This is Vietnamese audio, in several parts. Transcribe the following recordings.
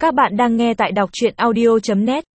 Các bạn đang nghe tại đọc truyện audio.net.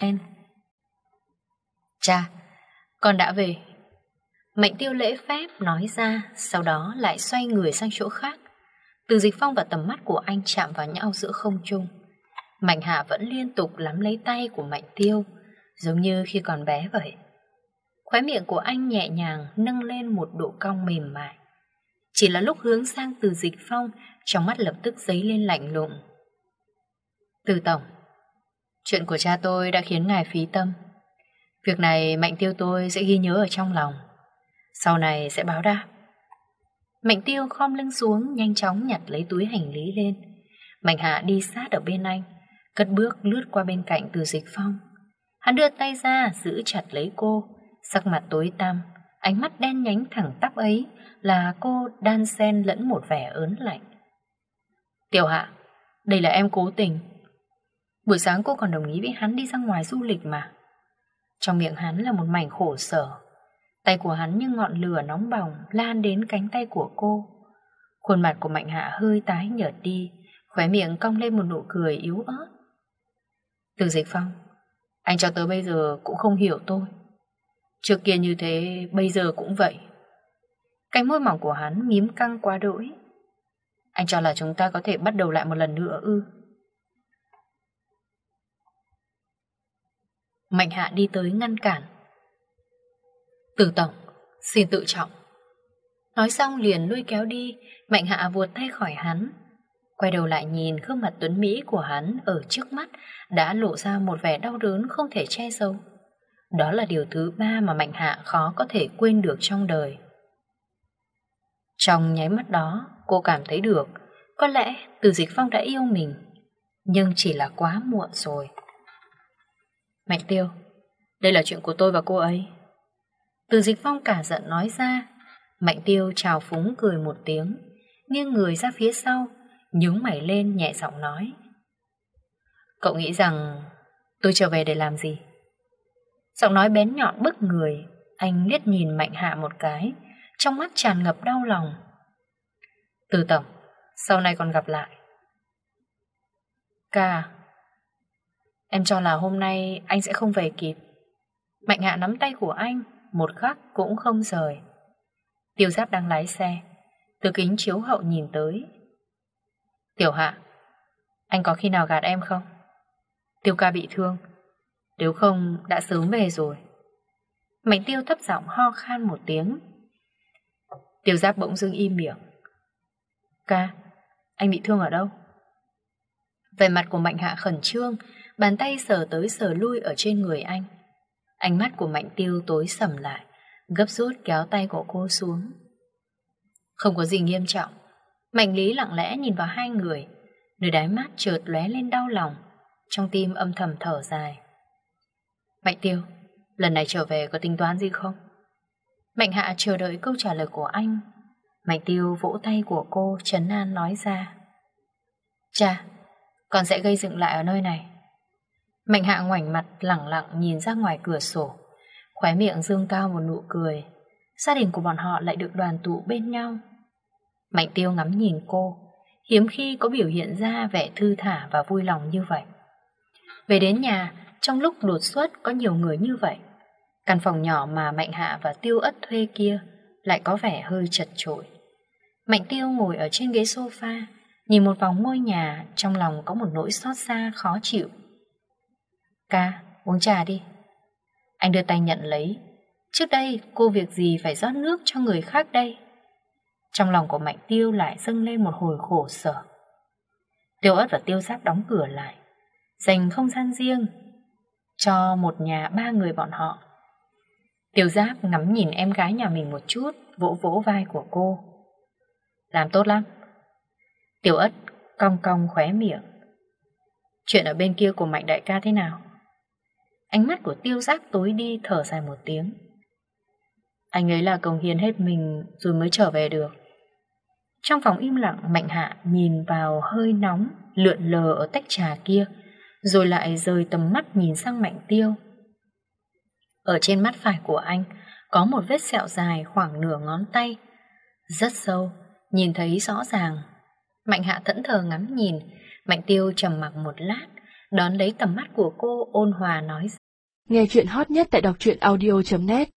Cha, con đã về. Mạnh Tiêu lễ phép nói ra, sau đó lại xoay người sang chỗ khác. Từ Dịch Phong và tầm mắt của anh chạm vào nhau giữa không trung. Mạnh Hạ vẫn liên tục nắm lấy tay của Mạnh Tiêu, giống như khi còn bé vậy. Khóe miệng của anh nhẹ nhàng nâng lên một độ cong mềm mại. Chỉ là lúc hướng sang Từ Dịch Phong, trong mắt lập tức dấy lên lạnh lùng. Từ tổng, chuyện của cha tôi đã khiến ngài phí tâm. Việc này Mạnh Tiêu tôi sẽ ghi nhớ ở trong lòng, sau này sẽ báo đáp. Mạnh Tiêu khom lưng xuống, nhanh chóng nhặt lấy túi hành lý lên. Mạnh Hạ đi sát ở bên anh, cất bước lướt qua bên cạnh Từ Dịch Phong. Hắn đưa tay ra giữ chặt lấy cô, sắc mặt tối tăm, ánh mắt đen nhánh thẳng tắp ấy là cô đan xen lẫn một vẻ ớn lạnh. Tiểu Hạ, đây là em cố tình. Buổi sáng cô còn đồng ý với hắn đi ra ngoài du lịch mà. Trong miệng hắn là một mảnh khổ sở. Tay của hắn như ngọn lửa nóng bỏng lan đến cánh tay của cô. Khuôn mặt của Mạnh Hạ hơi tái nhợt đi, khóe miệng cong lên một nụ cười yếu ớt. Từ Dịch Phong, anh cho tới bây giờ cũng không hiểu tôi. Trước kia như thế, bây giờ cũng vậy. Cánh môi mỏng của hắn mím căng quá đỗi. Anh cho là chúng ta có thể bắt đầu lại một lần nữa ư? Mạnh Hạ đi tới ngăn cản. Từ tổng, xin tự trọng. Nói xong liền lôi kéo đi. Mạnh Hạ vuột tay khỏi hắn, quay đầu lại nhìn gương mặt tuấn mỹ của hắn ở trước mắt đã lộ ra một vẻ đau đớn không thể che giấu. Đó là điều thứ ba mà Mạnh Hạ khó có thể quên được trong đời. Trong nháy mắt đó, cô cảm thấy được có lẽ Từ Dịch Phong đã yêu mình, nhưng chỉ là quá muộn rồi. Mạnh Tiêu, đây là chuyện của tôi và cô ấy. Từ Dịch Phong cả giận nói ra. Mạnh Tiêu trào phúng cười một tiếng, nghiêng người ra phía sau, nhướng mày lên nhẹ giọng nói. Cậu nghĩ rằng tôi trở về để làm gì? Giọng nói bén nhọn bức người. Anh liếc nhìn Mạnh Hạ một cái, trong mắt tràn ngập đau lòng. Từ tổng, sau này còn gặp lại. Ca, em cho là hôm nay anh sẽ không về kịp. Mạnh Hạ nắm tay của anh, một khắc cũng không rời. Tiêu Giáp đang lái xe, từ kính chiếu hậu nhìn tới. Tiểu Hạ, anh có khi nào gạt em không? Tiêu ca bị thương, nếu không đã sớm về rồi. Mạnh Tiêu thấp giọng ho khan một tiếng. Tiêu Giáp bỗng dưng im miệng. Ca, anh bị thương ở đâu? Vẻ mặt của Mạnh Hạ khẩn trương, bàn tay sờ tới sờ lui ở trên người anh. Ánh mắt của Mạnh Tiêu tối sầm lại, gấp rút kéo tay của cô xuống. Không có gì nghiêm trọng. Mạnh Lý lặng lẽ nhìn vào hai người, nơi đáy mắt chợt lóe lên đau lòng, trong tim âm thầm thở dài. Mạnh Tiêu, lần này trở về có tính toán gì không? Mạnh Hạ chờ đợi câu trả lời của anh. Mạnh Tiêu vỗ tay của cô trấn an nói ra. Cha, con sẽ gây dựng lại ở nơi này. Mạnh Hạ ngoảnh mặt lẳng lặng nhìn ra ngoài cửa sổ, khóe miệng dương cao một nụ cười. Gia đình của bọn họ lại được đoàn tụ bên nhau. Mạnh Tiêu ngắm nhìn cô, hiếm khi có biểu hiện ra vẻ thư thả và vui lòng như vậy. Về đến nhà, trong lúc đột xuất có nhiều người như vậy, căn phòng nhỏ mà Mạnh Hạ và Tiêu Ất thuê kia lại có vẻ hơi chật chội. Mạnh Tiêu ngồi ở trên ghế sofa, nhìn một vòng ngôi nhà, trong lòng có một nỗi xót xa khó chịu. Ca, uống trà đi. Anh đưa tay nhận lấy. Trước đây cô việc gì phải rót nước cho người khác đây? Trong lòng của Mạnh Tiêu lại dâng lên một hồi khổ sở. Tiêu Ất và Tiêu Giáp đóng cửa lại, dành không gian riêng cho một nhà ba người bọn họ. Tiêu Giáp ngắm nhìn em gái nhà mình một chút, vỗ vỗ vai của cô. Làm tốt lắm. Tiêu Ất cong cong khóe miệng. Chuyện ở bên kia của Mạnh đại ca thế nào? Ánh mắt của Tiêu Giáp tối đi, thở dài một tiếng. Anh ấy là cống hiến hết mình rồi mới trở về được. Trong phòng im lặng, Mạnh Hạ nhìn vào hơi nóng lượn lờ ở tách trà kia, rồi lại rời tầm mắt nhìn sang Mạnh Tiêu. Ở trên mắt phải của anh có một vết sẹo dài khoảng nửa ngón tay, rất sâu, nhìn thấy rõ ràng. Mạnh Hạ thẫn thờ ngắm nhìn, Mạnh Tiêu trầm mặc một lát, đón lấy tầm mắt của cô ôn hòa nói. Nghe chuyện hot nhất tại đọc truyện audio.net